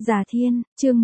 Già Thiên, chương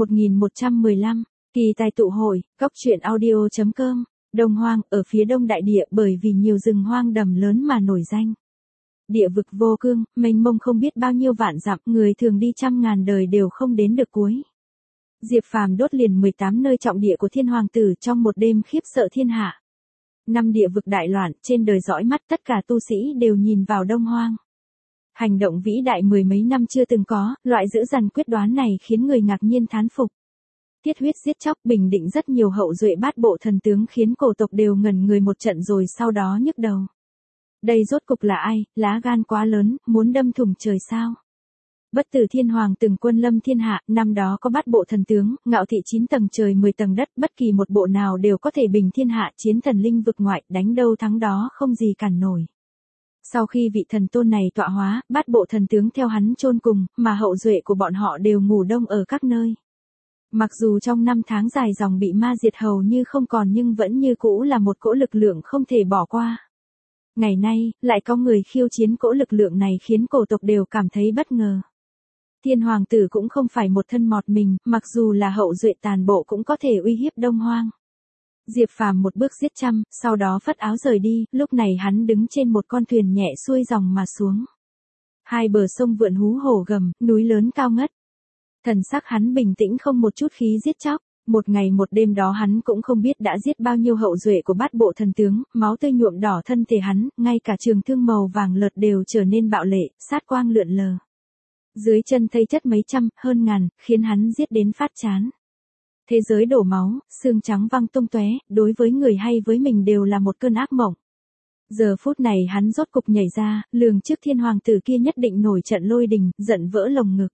1115, kỳ tài tụ hội, góc truyện audio.com, Đông Hoang, ở phía đông đại địa bởi vì nhiều rừng hoang đầm lớn mà nổi danh. Địa vực vô cương, mênh mông không biết bao nhiêu vạn dặm, người thường đi trăm ngàn đời đều không đến được cuối. Diệp Phàm đốt liền 18 nơi trọng địa của Thiên Hoàng tử trong một đêm khiếp sợ thiên hạ. Năm địa vực đại loạn, trên đời dõi mắt tất cả tu sĩ đều nhìn vào Đông Hoang. Hành động vĩ đại mười mấy năm chưa từng có, loại dữ dằn quyết đoán này khiến người ngạc nhiên thán phục. Thiết huyết giết chóc bình định rất nhiều hậu duệ bát bộ thần tướng khiến cổ tộc đều ngẩn người một trận rồi sau đó nhức đầu. Đây rốt cục là ai, lá gan quá lớn, muốn đâm thủng trời sao? Bất tử Thiên Hoàng từng quân lâm thiên hạ, năm đó có bát bộ thần tướng, ngạo thị 9 tầng trời 10 tầng đất, bất kỳ một bộ nào đều có thể bình thiên hạ, chiến thần linh vực ngoại, đánh đâu thắng đó không gì cản nổi. Sau khi vị thần tôn này tọa hóa, bát bộ thần tướng theo hắn chôn cùng, mà hậu duệ của bọn họ đều ngủ đông ở các nơi. Mặc dù trong năm tháng dài dòng bị ma diệt hầu như không còn nhưng vẫn như cũ là một cỗ lực lượng không thể bỏ qua. Ngày nay, lại có người khiêu chiến cỗ lực lượng này khiến cổ tộc đều cảm thấy bất ngờ. Thiên Hoàng tử cũng không phải một thân một mình, mặc dù là hậu duệ tàn bộ cũng có thể uy hiếp Đông Hoang. Diệp Phàm một bước giết trăm, sau đó phất áo rời đi, lúc này hắn đứng trên một con thuyền nhẹ xuôi dòng mà xuống. Hai bờ sông vượn hú hổ gầm, núi lớn cao ngất. Thần sắc hắn bình tĩnh không một chút khí giết chóc. Một ngày một đêm đó hắn cũng không biết đã giết bao nhiêu hậu duệ của bát bộ thần tướng, máu tươi nhuộm đỏ thân thể hắn, ngay cả trường thương màu vàng lợt đều trở nên bạo lệ, sát quang lượn lờ. Dưới chân thấy chất mấy trăm, hơn ngàn, khiến hắn giết đến phát chán. Thế giới đổ máu, xương trắng văng tung tóe, đối với người hay với mình đều là một cơn ác mộng. Giờ phút này hắn rốt cục nhảy ra, lường trước Thiên Hoàng tử kia nhất định nổi trận lôi đình, giận vỡ lồng ngực.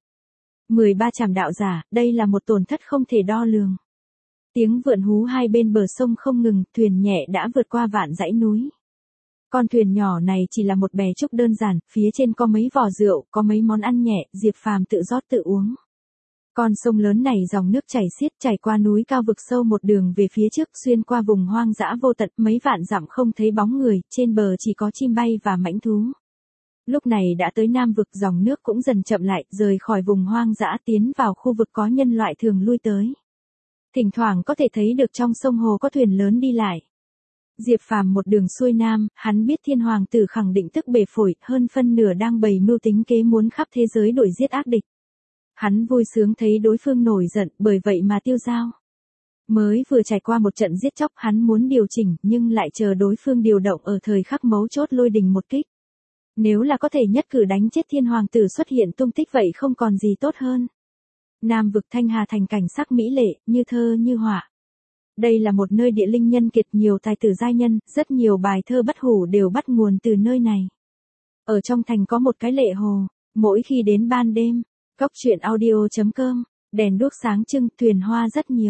13 trảm đạo giả, đây là một tổn thất không thể đo lường. Tiếng vượn hú hai bên bờ sông không ngừng, thuyền nhẹ đã vượt qua vạn dãy núi. Con thuyền nhỏ này chỉ là một bè trúc đơn giản, phía trên có mấy vò rượu, có mấy món ăn nhẹ, Diệp Phàm tự rót tự uống. Con sông lớn này dòng nước chảy xiết chảy qua núi cao vực sâu một đường về phía trước, xuyên qua vùng hoang dã vô tận, mấy vạn dặm không thấy bóng người, trên bờ chỉ có chim bay và mãnh thú. Lúc này đã tới Nam vực, dòng nước cũng dần chậm lại, rời khỏi vùng hoang dã tiến vào khu vực có nhân loại thường lui tới. Thỉnh thoảng có thể thấy được trong sông hồ có thuyền lớn đi lại. Diệp Phàm một đường xuôi nam, hắn biết Thiên Hoàng tử khẳng định tức bể phổi, hơn phân nửa đang bày mưu tính kế muốn khắp thế giới đuổi giết ác địch. Hắn vui sướng thấy đối phương nổi giận, bởi vậy mà tiêu dao. Mới vừa trải qua một trận giết chóc, hắn muốn điều chỉnh, nhưng lại chờ đối phương điều động ở thời khắc mấu chốt lôi đình một kích. Nếu là có thể nhất cử đánh chết Thiên Hoàng tử xuất hiện tung tích vậy không còn gì tốt hơn. Nam vực Thanh Hà thành cảnh sắc mỹ lệ, như thơ như họa. Đây là một nơi địa linh nhân kiệt, nhiều tài tử giai nhân, rất nhiều bài thơ bất hủ đều bắt nguồn từ nơi này. Ở trong thành có một cái lệ hồ, mỗi khi đến ban đêm, góc truyện audio.com, đèn đuốc sáng trưng, thuyền hoa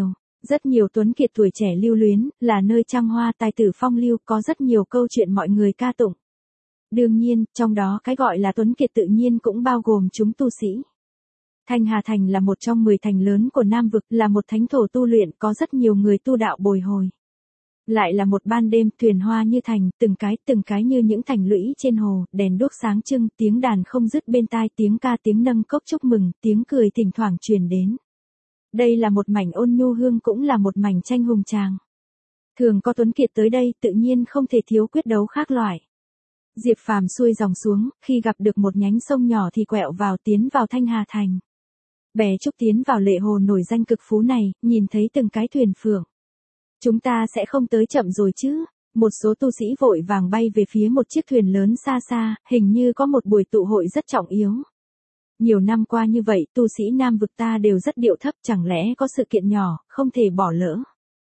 rất nhiều tuấn kiệt tuổi trẻ lưu luyến, là nơi trăng hoa tài tử phong lưu, có rất nhiều câu chuyện mọi người ca tụng. Đương nhiên, trong đó cái gọi là tuấn kiệt tự nhiên cũng bao gồm chúng tu sĩ. Thanh Hà Thành là một trong 10 thành lớn của Nam vực, là một thánh thổ tu luyện, có rất nhiều người tu đạo bồi hồi. Lại là một ban đêm, thuyền hoa như thành, từng cái như những thành lũy trên hồ, đèn đuốc sáng trưng, tiếng đàn không dứt bên tai, tiếng ca tiếng nâng cốc chúc mừng, tiếng cười thỉnh thoảng truyền đến. Đây là một mảnh ôn nhu hương, cũng là một mảnh tranh hùng tràng. Thường có tuấn kiệt tới đây, tự nhiên không thể thiếu quyết đấu khác loại. Diệp Phàm xuôi dòng xuống, khi gặp được một nhánh sông nhỏ thì quẹo vào tiến vào Thanh Hà Thành. Bè trúc tiến vào lệ hồ nổi danh cực phú này, nhìn thấy từng cái thuyền phượng. Chúng ta sẽ không tới chậm rồi chứ? Một số tu sĩ vội vàng bay về phía một chiếc thuyền lớn xa xa, hình như có một buổi tụ hội rất trọng yếu. Nhiều năm qua như vậy, tu sĩ Nam vực ta đều rất điệu thấp, chẳng lẽ có sự kiện nhỏ, không thể bỏ lỡ.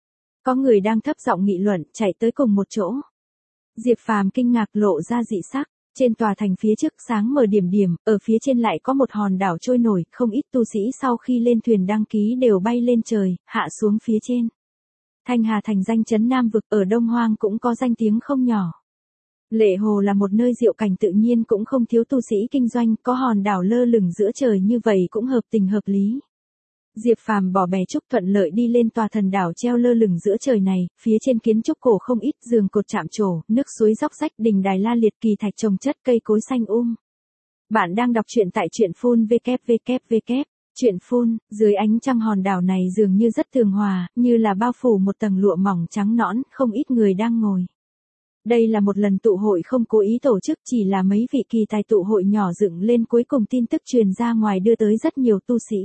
Có người đang thấp giọng nghị luận, chạy tới cùng một chỗ. Diệp Phàm kinh ngạc lộ ra dị sắc. Trên tòa thành phía trước sáng mờ điểm điểm, ở phía trên lại có một hòn đảo trôi nổi, không ít tu sĩ sau khi lên thuyền đăng ký đều bay lên trời, hạ xuống phía trên. Thanh Hà thành danh chấn Nam vực, ở Đông Hoang cũng có danh tiếng không nhỏ. Lệ hồ là một nơi diệu cảnh tự nhiên, cũng không thiếu tu sĩ kinh doanh, có hòn đảo lơ lửng giữa trời như vậy cũng hợp tình hợp lý. Diệp Phàm bỏ bè trúc thuận lợi đi lên tòa thần đảo treo lơ lửng giữa trời này, phía trên kiến trúc cổ không ít, giường cột chạm trổ, nước suối róc rách, đình đài la liệt, kỳ thạch trồng chất, cây cối xanh Bạn đang đọc truyện tại truyện full www. Chuyện phun, dưới ánh trăng hòn đảo này dường như rất tường hòa, như là bao phủ một tầng lụa mỏng trắng nõn, không ít người đang ngồi. Đây là một lần tụ hội không cố ý tổ chức, chỉ là mấy vị kỳ tài tụ hội nhỏ dựng lên, cuối cùng tin tức truyền ra ngoài đưa tới rất nhiều tu sĩ.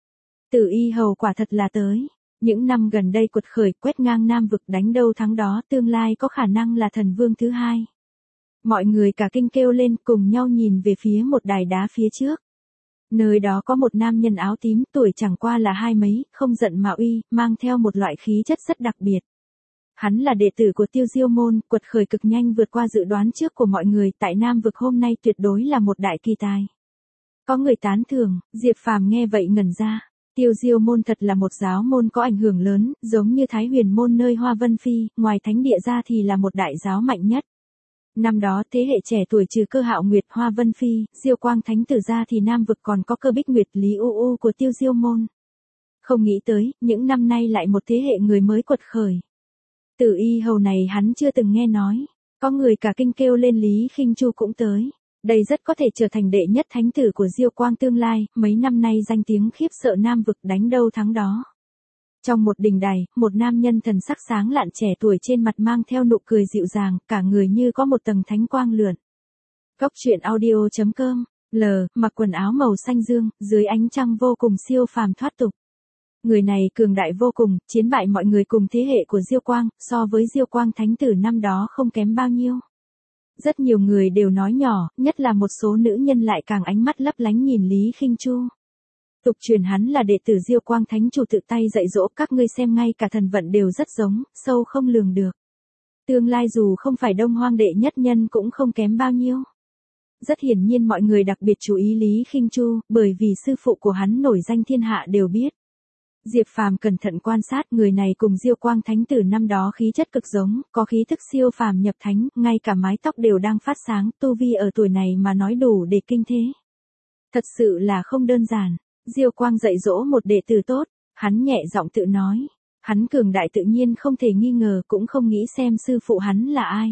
Từ Y Hầu quả thật là tới. Những năm gần đây quật khởi, quét ngang Nam vực, đánh đâu thắng đó, tương lai có khả năng là thần vương thứ hai. Mọi người cả kinh kêu lên, cùng nhau nhìn về phía một đài đá phía trước. Nơi đó có một nam nhân áo tím, tuổi chẳng qua là 20 mấy, không giận mà uy, mang theo một loại khí chất rất đặc biệt. Hắn là đệ tử của Tiêu Diêu môn, quật khởi cực nhanh, vượt qua dự đoán trước của mọi người, tại Nam vực hôm nay tuyệt đối là một đại kỳ tài. Có người tán thưởng, Diệp Phàm nghe vậy ngẩn ra. Tiêu Diêu môn thật là một giáo môn có ảnh hưởng lớn, giống như Thái Huyền môn nơi Hoa Vân Phi, ngoài thánh địa ra thì là một đại giáo mạnh nhất. Năm đó thế hệ trẻ tuổi trừ Cơ Hạo Nguyệt, Hoa Vân Phi, Diêu Quang thánh tử ra thì Nam vực còn có Cơ Bích Nguyệt, Lý U U của Tiêu Diêu môn. Không nghĩ tới, những năm nay lại một thế hệ người mới quật khởi. Từ Y Hầu này hắn chưa từng nghe nói, có người cả kinh kêu lên Lý Khinh Chu cũng tới. Đây rất có thể trở thành đệ nhất thánh tử của Diêu Quang tương lai, mấy năm nay danh tiếng khiếp sợ Nam vực, đánh đâu thắng đó. Trong một đình đài, một nam nhân thần sắc sáng lạn trẻ tuổi, trên mặt mang theo nụ cười dịu dàng, cả người như có một tầng thánh quang lượn. Góc truyện audio.com, mặc quần áo màu xanh dương, dưới ánh trăng vô cùng siêu phàm thoát tục. Người này cường đại vô cùng, chiến bại mọi người cùng thế hệ của Diêu Quang, so với Diêu Quang thánh tử năm đó không kém bao nhiêu. Rất nhiều người đều nói nhỏ, nhất là một số nữ nhân lại càng ánh mắt lấp lánh nhìn Lý Khinh Chu. Tục truyền hắn là đệ tử Diêu Quang thánh chủ tự tay dạy dỗ, các ngươi xem ngay cả thần vận đều rất giống, sâu không lường được. Tương lai dù không phải Đông Hoang đệ nhất nhân cũng không kém bao nhiêu. Rất hiển nhiên mọi người đặc biệt chú ý Lý Khinh Chu, bởi vì sư phụ của hắn nổi danh thiên hạ đều biết. Diệp Phàm cẩn thận quan sát, người này cùng Diêu Quang thánh tử năm đó khí chất cực giống, có khí thức siêu phàm nhập thánh, ngay cả mái tóc đều đang phát sáng, tu vi ở tuổi này mà nói đủ để kinh thế. Thật sự là không đơn giản. Diêu Quang dạy dỗ một đệ tử tốt, hắn nhẹ giọng tự nói. Hắn cường đại tự nhiên không thể nghi ngờ, cũng không nghĩ xem sư phụ hắn là ai.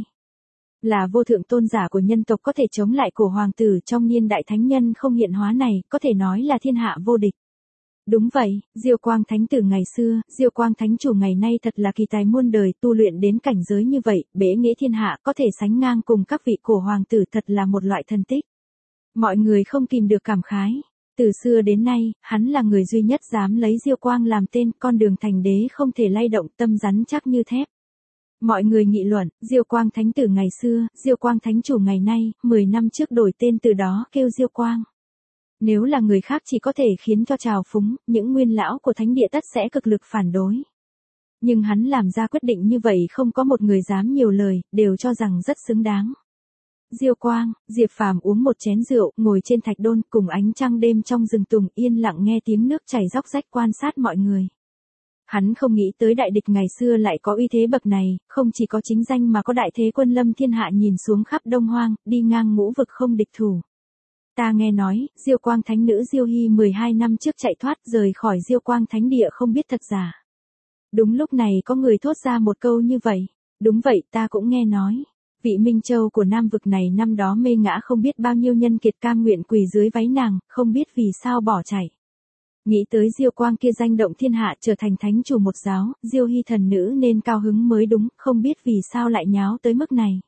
Là vô thượng tôn giả của nhân tộc, có thể chống lại cổ hoàng tử trong niên đại thánh nhân không hiện hóa này, có thể nói là thiên hạ vô địch. Đúng vậy, Diêu Quang thánh tử ngày xưa, Diêu Quang thánh chủ ngày nay thật là kỳ tài muôn đời, tu luyện đến cảnh giới như vậy, bế nghĩa thiên hạ, có thể sánh ngang cùng các vị cổ hoàng tử, thật là một loại thần tích. Mọi người không kìm được cảm khái. Từ xưa đến nay, hắn là người duy nhất dám lấy Diêu Quang làm tên, con đường thành đế không thể lay động, tâm rắn chắc như thép. Mọi người nghị luận, Diêu Quang thánh tử ngày xưa, Diêu Quang thánh chủ ngày nay, 10 năm trước đổi tên từ đó kêu Diêu Quang. Nếu là người khác chỉ có thể khiến cho trào phúng, những nguyên lão của thánh địa tất sẽ cực lực phản đối. Nhưng hắn làm ra quyết định như vậy không có một người dám nhiều lời, đều cho rằng rất xứng đáng. Diêu Quang, Diệp Phàm uống một chén rượu, ngồi trên thạch đôn, cùng ánh trăng đêm trong rừng tùng, yên lặng nghe tiếng nước chảy róc rách, quan sát mọi người. Hắn không nghĩ tới đại địch ngày xưa lại có uy thế bậc này, không chỉ có chính danh mà có đại thế quân lâm thiên hạ, nhìn xuống khắp Đông Hoang, đi ngang ngũ vực không địch thủ. Ta nghe nói, Diêu Quang thánh nữ Diêu Hy 12 năm trước chạy thoát rời khỏi Diêu Quang thánh địa, không biết thật giả. Đúng lúc này có người thốt ra một câu như vậy. Đúng vậy, ta cũng nghe nói. Vị Minh Châu của Nam vực này năm đó mê ngã không biết bao nhiêu nhân kiệt, cam nguyện quỳ dưới váy nàng, không biết vì sao bỏ chạy. Nghĩ tới Diêu Quang kia danh động thiên hạ, trở thành thánh chủ một giáo, Diêu Hy thần nữ nên cao hứng mới đúng, không biết vì sao lại nháo tới mức này.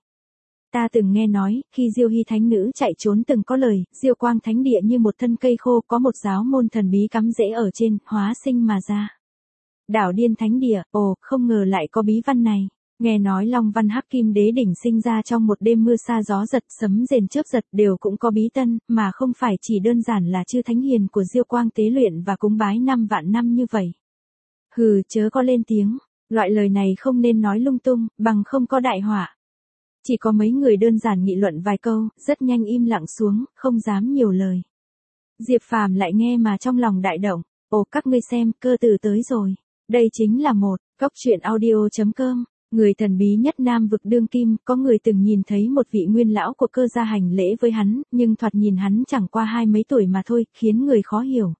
Ta từng nghe nói, khi Diêu Hy thánh nữ chạy trốn từng có lời, Diêu Quang thánh địa như một thân cây khô, có một giáo môn thần bí cắm rễ ở trên, hóa sinh mà ra. Đảo Điên thánh địa, không ngờ lại có bí văn này. Nghe nói Long Văn Hắc Kim Đế đỉnh sinh ra trong một đêm mưa sa gió giật, sấm rền chớp giật, đều cũng có bí tân, mà không phải chỉ đơn giản là chư thánh hiền của Diêu Quang tế luyện và cúng bái 5 vạn năm như vậy. Hừ, chớ có lên tiếng, loại lời này không nên nói lung tung, bằng không có đại họa. Chỉ có mấy người đơn giản nghị luận vài câu, rất nhanh im lặng xuống, không dám nhiều lời. Diệp Phàm lại nghe mà trong lòng đại động, các ngươi xem, cơ tử tới rồi. Đây chính là một, góc truyện audio.com. Người thần bí nhất Nam vực đương kim, có người từng nhìn thấy một vị nguyên lão của Cơ gia hành lễ với hắn, nhưng thoạt nhìn hắn chẳng qua 20 mấy tuổi mà thôi, khiến người khó hiểu.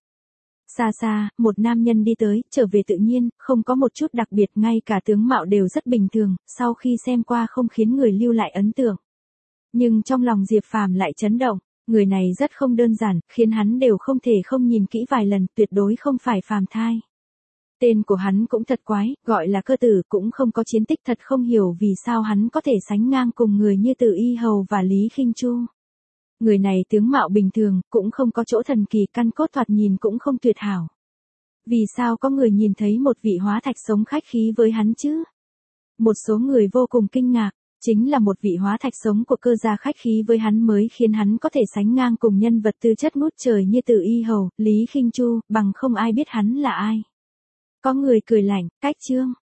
Xa xa, một nam nhân đi tới, trở về tự nhiên, không có một chút đặc biệt, ngay cả tướng mạo đều rất bình thường, sau khi xem qua không khiến người lưu lại ấn tượng. Nhưng trong lòng Diệp Phàm lại chấn động, Người này rất không đơn giản, khiến hắn đều không thể không nhìn kỹ vài lần, tuyệt đối không phải phàm thai. Tên của hắn cũng thật quái, gọi là Cơ Tử, cũng không có chiến tích, thật không hiểu vì sao hắn có thể sánh ngang cùng người như Từ Y Hầu và Lý Khinh Chu. Người này tướng mạo bình thường, cũng không có chỗ thần kỳ, căn cốt thoạt nhìn cũng không tuyệt hảo. Vì sao có người nhìn thấy một vị hóa thạch sống khách khí với hắn chứ? Một số người vô cùng kinh ngạc, chính là một vị hóa thạch sống của Cơ gia khách khí với hắn mới khiến hắn có thể sánh ngang cùng nhân vật tư chất ngút trời như Từ Y Hầu, Lý Khinh Chu, bằng không ai biết hắn là ai. Có người cười lạnh, cách chương.